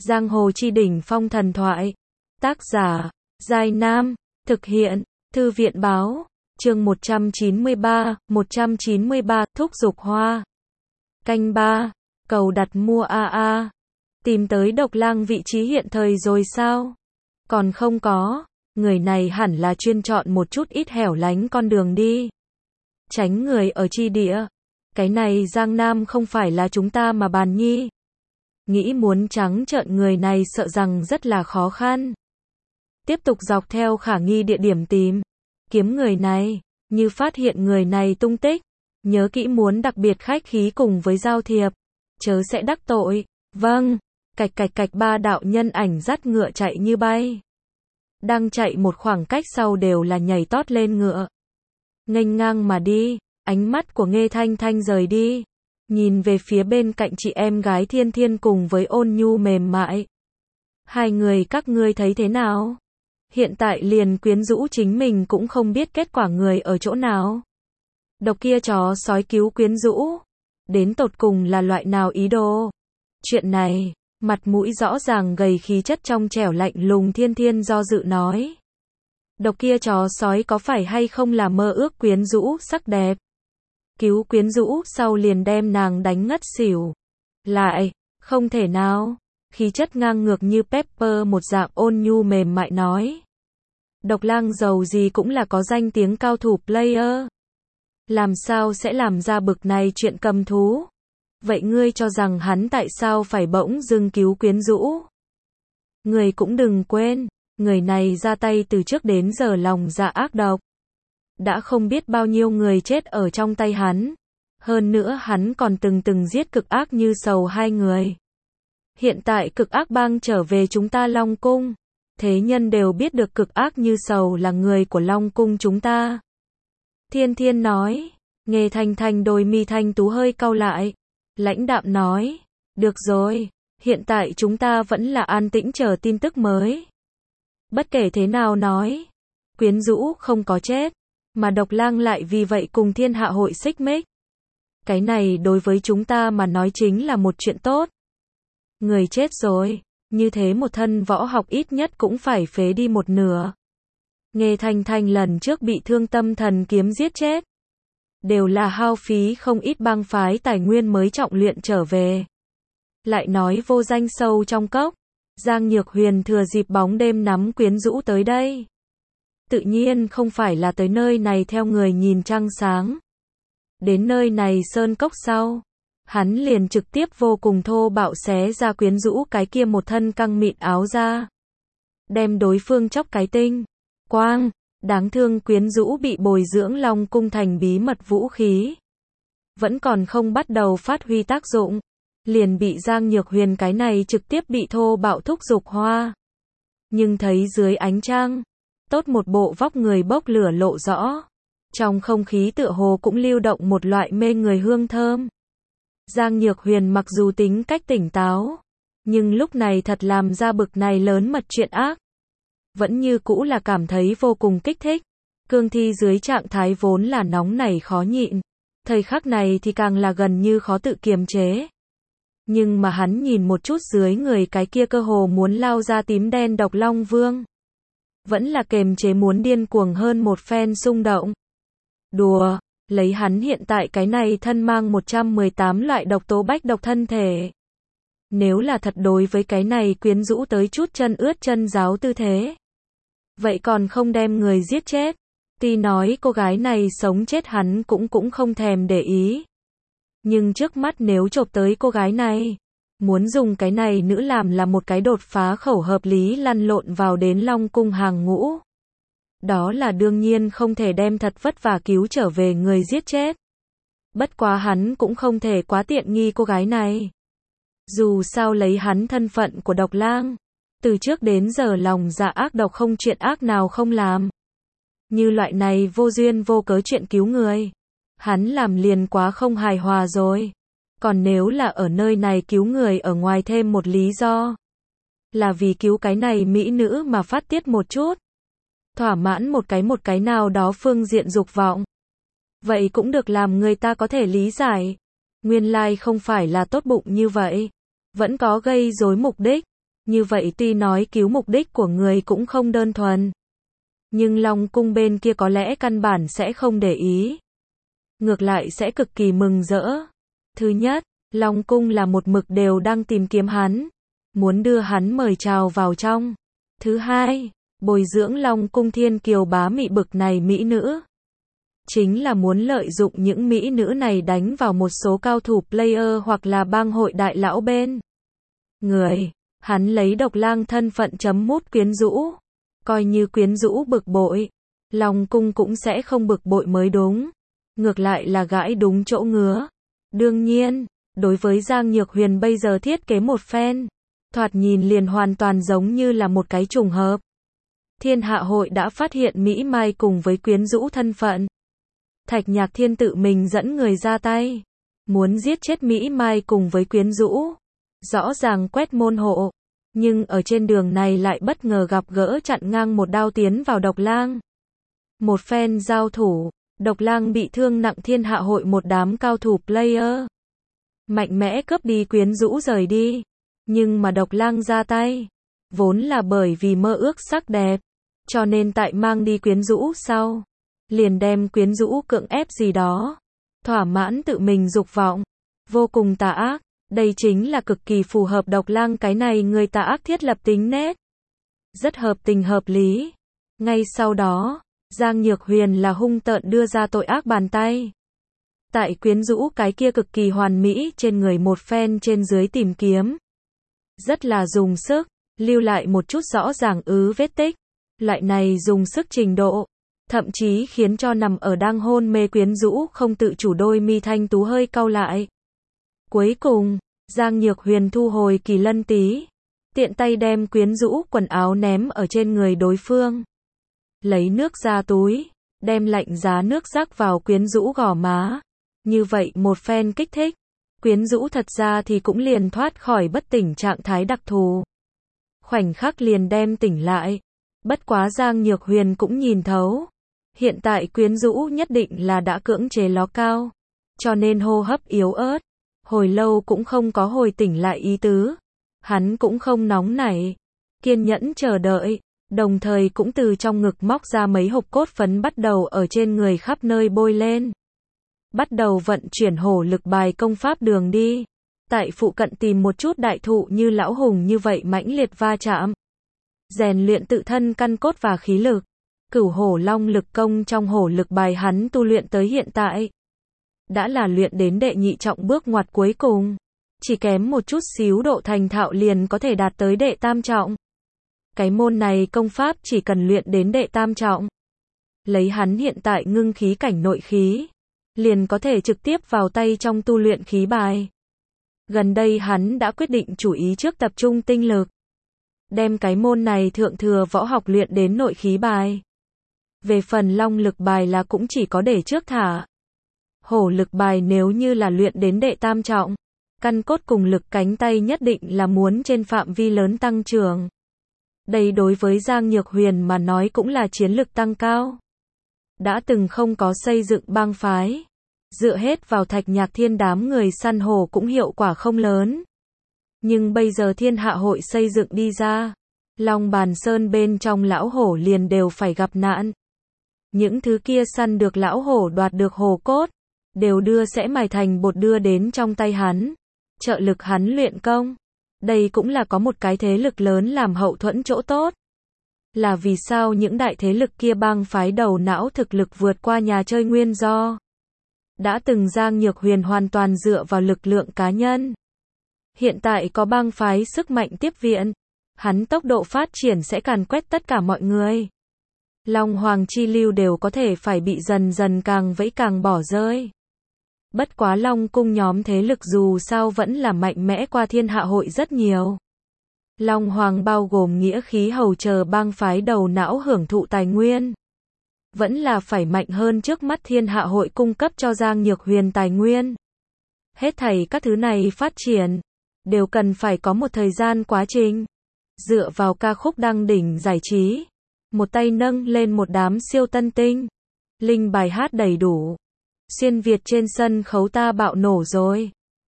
Giang hồ chi đỉnh phong thần thoại. Tác giả, Giai Nam. Thực hiện, Thư viện báo. Chương 193, thúc giục hoa. Canh 3, cầu đặt mua AA. Tìm tới Độc Lang vị trí hiện thời rồi sao? Còn không có, người này hẳn là chuyên chọn một chút ít hẻo lánh con đường đi. Tránh người ở chi địa. Cái này Giang Nam không phải là chúng ta mà bàn nhi. Nghĩ muốn trắng trợn người này sợ rằng rất là khó khăn. Tiếp tục dọc theo khả nghi địa điểm tìm kiếm người này, như phát hiện người này tung tích, nhớ kỹ muốn đặc biệt khách khí cùng với giao thiệp, chớ sẽ đắc tội. Vâng, cạch cạch cạch, ba đạo nhân ảnh dắt ngựa chạy như bay. Đang chạy một khoảng cách sau đều là nhảy tót lên ngựa, nghênh ngang mà đi. Ánh mắt của Nghê Thanh Thanh rời đi, nhìn về phía bên cạnh chị em gái Thiên Thiên cùng với Ôn Nhu mềm mại. Hai người các ngươi thấy thế nào? Hiện tại liền quyến rũ chính mình cũng không biết kết quả người ở chỗ nào. Độc kia chó sói cứu quyến rũ, đến tột cùng là loại nào ý đồ? Chuyện này, mặt mũi rõ ràng gầy khí chất trong trẻo lạnh lùng Thiên Thiên do dự nói. Độc kia chó sói có phải hay không là mơ ước quyến rũ sắc đẹp? Cứu quyến rũ sau liền đem nàng đánh ngất xỉu. Lại, không thể nào. Khí chất ngang ngược như Pepper một dạng Ôn Nhu mềm mại nói. Độc Lang giàu gì cũng là có danh tiếng cao thủ player. Làm sao sẽ làm ra bực này chuyện cầm thú? Vậy ngươi cho rằng hắn tại sao phải bỗng dưng cứu quyến rũ? Người cũng đừng quên, người này ra tay từ trước đến giờ lòng dạ ác độc. Đã không biết bao nhiêu người chết ở trong tay hắn. Hơn nữa hắn còn từng giết Cực Ác Như Sầu hai người. Hiện tại Cực Ác Bang trở về chúng ta Long Cung. Thế nhân đều biết được Cực Ác Như Sầu là người của Long Cung chúng ta. Thiên Thiên nói. Nghê Thanh Thanh đôi mi thanh tú hơi cau lại. Lãnh đạm nói. Được rồi, hiện tại chúng ta vẫn là an tĩnh chờ tin tức mới. Bất kể thế nào nói, quyến rũ không có chết, mà Độc Lang lại vì vậy cùng thiên hạ hội xích mích. Cái này đối với chúng ta mà nói chính là một chuyện tốt. Người chết rồi, như thế một thân võ học ít nhất cũng phải phế đi một nửa. Nghê Thanh Thanh lần trước bị Thương Tâm Thần kiếm giết chết, đều là hao phí không ít bang phái tài nguyên mới trọng luyện trở về. Lại nói vô danh sâu trong cốc, Giang Nhược Huyền thừa dịp bóng đêm nắm quyến rũ tới đây. Tự nhiên không phải là tới nơi này theo người nhìn trăng sáng. Đến nơi này sơn cốc sau, hắn liền trực tiếp vô cùng thô bạo xé ra quyến rũ cái kia một thân căng mịn áo ra. Đem đối phương chóc cái tinh. Quang, đáng thương quyến rũ bị bồi dưỡng Long Cung thành bí mật vũ khí. Vẫn còn không bắt đầu phát huy tác dụng. Liền bị Giang Nhược Huyền cái này trực tiếp bị thô bạo thúc giục hoa. Nhưng thấy dưới ánh trăng, tốt một bộ vóc người bốc lửa lộ rõ. Trong không khí tựa hồ cũng lưu động một loại mê người hương thơm. Giang Nhược Huyền mặc dù tính cách tỉnh táo, nhưng lúc này thật làm ra bực này lớn mật chuyện ác. Vẫn như cũ là cảm thấy vô cùng kích thích. Cương thi dưới trạng thái vốn là nóng nảy khó nhịn. Thời khắc này thì càng là gần như khó tự kiềm chế. Nhưng mà hắn nhìn một chút dưới người cái kia cơ hồ muốn lao ra tím đen độc Long Vương. Vẫn là kiềm chế muốn điên cuồng hơn một phen xung động. Đùa, lấy hắn hiện tại cái này thân mang 118 loại độc tố bách độc thân thể. Nếu là thật đối với cái này quyến rũ tới chút chân ướt chân ráo tư thế. Vậy còn không đem người giết chết. Tuy nói cô gái này sống chết hắn cũng không thèm để ý. Nhưng trước mắt nếu chộp tới cô gái này, muốn dùng cái này nữ làm là một cái đột phá khẩu hợp lý lăn lộn vào đến Long Cung hàng ngũ. Đó là đương nhiên không thể đem thật vất vả cứu trở về người giết chết. Bất quá hắn cũng không thể quá tiện nghi cô gái này. Dù sao lấy hắn thân phận của Độc Lang, từ trước đến giờ lòng dạ ác độc không chuyện ác nào không làm. Như loại này vô duyên vô cớ chuyện cứu người, hắn làm liền quá không hài hòa rồi. Còn nếu là ở nơi này cứu người ở ngoài thêm một lý do, là vì cứu cái này mỹ nữ mà phát tiết một chút, thỏa mãn một cái nào đó phương diện dục vọng. Vậy cũng được làm người ta có thể lý giải. Nguyên lai không phải là tốt bụng như vậy, vẫn có gây rối mục đích. Như vậy tuy nói cứu mục đích của người cũng không đơn thuần. Nhưng Long Cung bên kia có lẽ căn bản sẽ không để ý. Ngược lại sẽ cực kỳ mừng rỡ. Thứ nhất, Long Cung là một mực đều đang tìm kiếm hắn. Muốn đưa hắn mời chào vào trong. Thứ hai, bồi dưỡng Long Cung thiên kiều bá mị bực này mỹ nữ. Chính là muốn lợi dụng những mỹ nữ này đánh vào một số cao thủ player hoặc là bang hội đại lão bên. Người, hắn lấy Độc Lang thân phận chấm mút quyến rũ. Coi như quyến rũ bực bội. Long Cung cũng sẽ không bực bội mới đúng. Ngược lại là gãi đúng chỗ ngứa. Đương nhiên, đối với Giang Nhược Huyền bây giờ thiết kế một phen. Thoạt nhìn liền hoàn toàn giống như là một cái trùng hợp. Thiên Hạ Hội đã phát hiện Mỹ Mai cùng với quyến rũ thân phận. Thạch Nhạc Thiên tự mình dẫn người ra tay. Muốn giết chết Mỹ Mai cùng với quyến rũ. Rõ ràng quét môn hộ. Nhưng ở trên đường này lại bất ngờ gặp gỡ chặn ngang một đao tiến vào Độc Lang. Một phen giao thủ, Độc Lang bị thương nặng. Thiên Hạ Hội một đám cao thủ player. Mạnh mẽ cướp đi quyến rũ rời đi. Nhưng mà Độc Lang ra tay. Vốn là bởi vì mơ ước sắc đẹp. Cho nên tại mang đi quyến rũ sau. Liền đem quyến rũ cưỡng ép gì đó. Thỏa mãn tự mình dục vọng. Vô cùng tà ác. Đây chính là cực kỳ phù hợp Độc Lang cái này người tà ác thiết lập tính nết. Rất hợp tình hợp lý. Ngay sau đó, Giang Nhược Huyền là hung tợn đưa ra tội ác bàn tay. Tại quyến rũ cái kia cực kỳ hoàn mỹ trên người một phen trên dưới tìm kiếm. Rất là dùng sức, lưu lại một chút rõ ràng vết tích. Loại này dùng sức trình độ, thậm chí khiến cho nằm ở đang hôn mê quyến rũ không tự chủ đôi mi thanh tú hơi cau lại. Cuối cùng, Giang Nhược Huyền thu hồi Kỳ Lân Tí, tiện tay đem quyến rũ quần áo ném ở trên người đối phương. Lấy nước ra túi, đem lạnh giá nước rắc vào quyến rũ gò má. Như vậy một phen kích thích, quyến rũ thật ra thì cũng liền thoát khỏi bất tỉnh trạng thái đặc thù. Khoảnh khắc liền đem tỉnh lại. Bất quá Giang Nhược Huyền cũng nhìn thấu. Hiện tại quyến rũ nhất định là đã cưỡng chế ló cao. Cho nên hô hấp yếu ớt. Hồi lâu cũng không có hồi tỉnh lại ý tứ. Hắn cũng không nóng nảy. Kiên nhẫn chờ đợi. Đồng thời cũng từ trong ngực móc ra mấy hộp cốt phấn bắt đầu ở trên người khắp nơi bôi lên. Bắt đầu vận chuyển hổ lực bài công pháp đường đi. Tại phụ cận tìm một chút đại thụ như lão hùng như vậy mãnh liệt va chạm. Rèn luyện tự thân căn cốt và khí lực. Cửu hổ long lực công trong hổ lực bài hắn tu luyện tới hiện tại. Đã là luyện đến đệ nhị trọng bước ngoặt cuối cùng. Chỉ kém một chút xíu độ thành thạo liền có thể đạt tới đệ tam trọng. Cái môn này công pháp chỉ cần luyện đến đệ tam trọng. Lấy hắn hiện tại ngưng khí cảnh nội khí. Liền có thể trực tiếp vào tay trong tu luyện khí bài. Gần đây hắn đã quyết định chủ ý trước tập trung tinh lực. Đem cái môn này thượng thừa võ học luyện đến nội khí bài. Về phần long lực bài là cũng chỉ có để trước thả. Hổ lực bài nếu như là luyện đến đệ tam trọng. Căn cốt cùng lực cánh tay nhất định là muốn trên phạm vi lớn tăng trưởng. Đây đối với Giang Nhược Huyền mà nói cũng là chiến lực tăng cao. Đã từng không có xây dựng bang phái. Dựa hết vào Thạch Nhạc Thiên đám người săn hổ cũng hiệu quả không lớn. Nhưng bây giờ Thiên Hạ Hội xây dựng đi ra. Long Bàn Sơn bên trong lão hổ liền đều phải gặp nạn. Những thứ kia săn được lão hổ đoạt được hổ cốt. Đều đưa sẽ mài thành bột đưa đến trong tay hắn. Trợ lực hắn luyện công. Đây cũng là có một cái thế lực lớn làm hậu thuẫn chỗ tốt. Là vì sao những đại thế lực kia bang phái đầu não thực lực vượt qua nhà chơi nguyên do. Đã từng Giang Nhược Huyền hoàn toàn dựa vào lực lượng cá nhân. Hiện tại có bang phái sức mạnh tiếp viện. Hắn tốc độ phát triển sẽ càn quét tất cả mọi người. Long Hoàng Chi Lưu đều có thể phải bị dần dần càng vẫy càng bỏ rơi. Bất quá Long Cung nhóm thế lực dù sao vẫn là mạnh mẽ qua Thiên Hạ Hội rất nhiều. Long Hoàng bao gồm nghĩa khí hầu chờ bang phái đầu não hưởng thụ tài nguyên. Vẫn là phải mạnh hơn trước mắt Thiên Hạ Hội cung cấp cho Giang Nhược Huyền tài nguyên. Hết thảy các thứ này phát triển, đều cần phải có một thời gian quá trình. Dựa vào ca khúc đăng đỉnh giải trí, một tay nâng lên một đám siêu tân tinh. Linh bài hát đầy đủ. Xuyên Việt trên sân khấu ta bạo nổ rồi.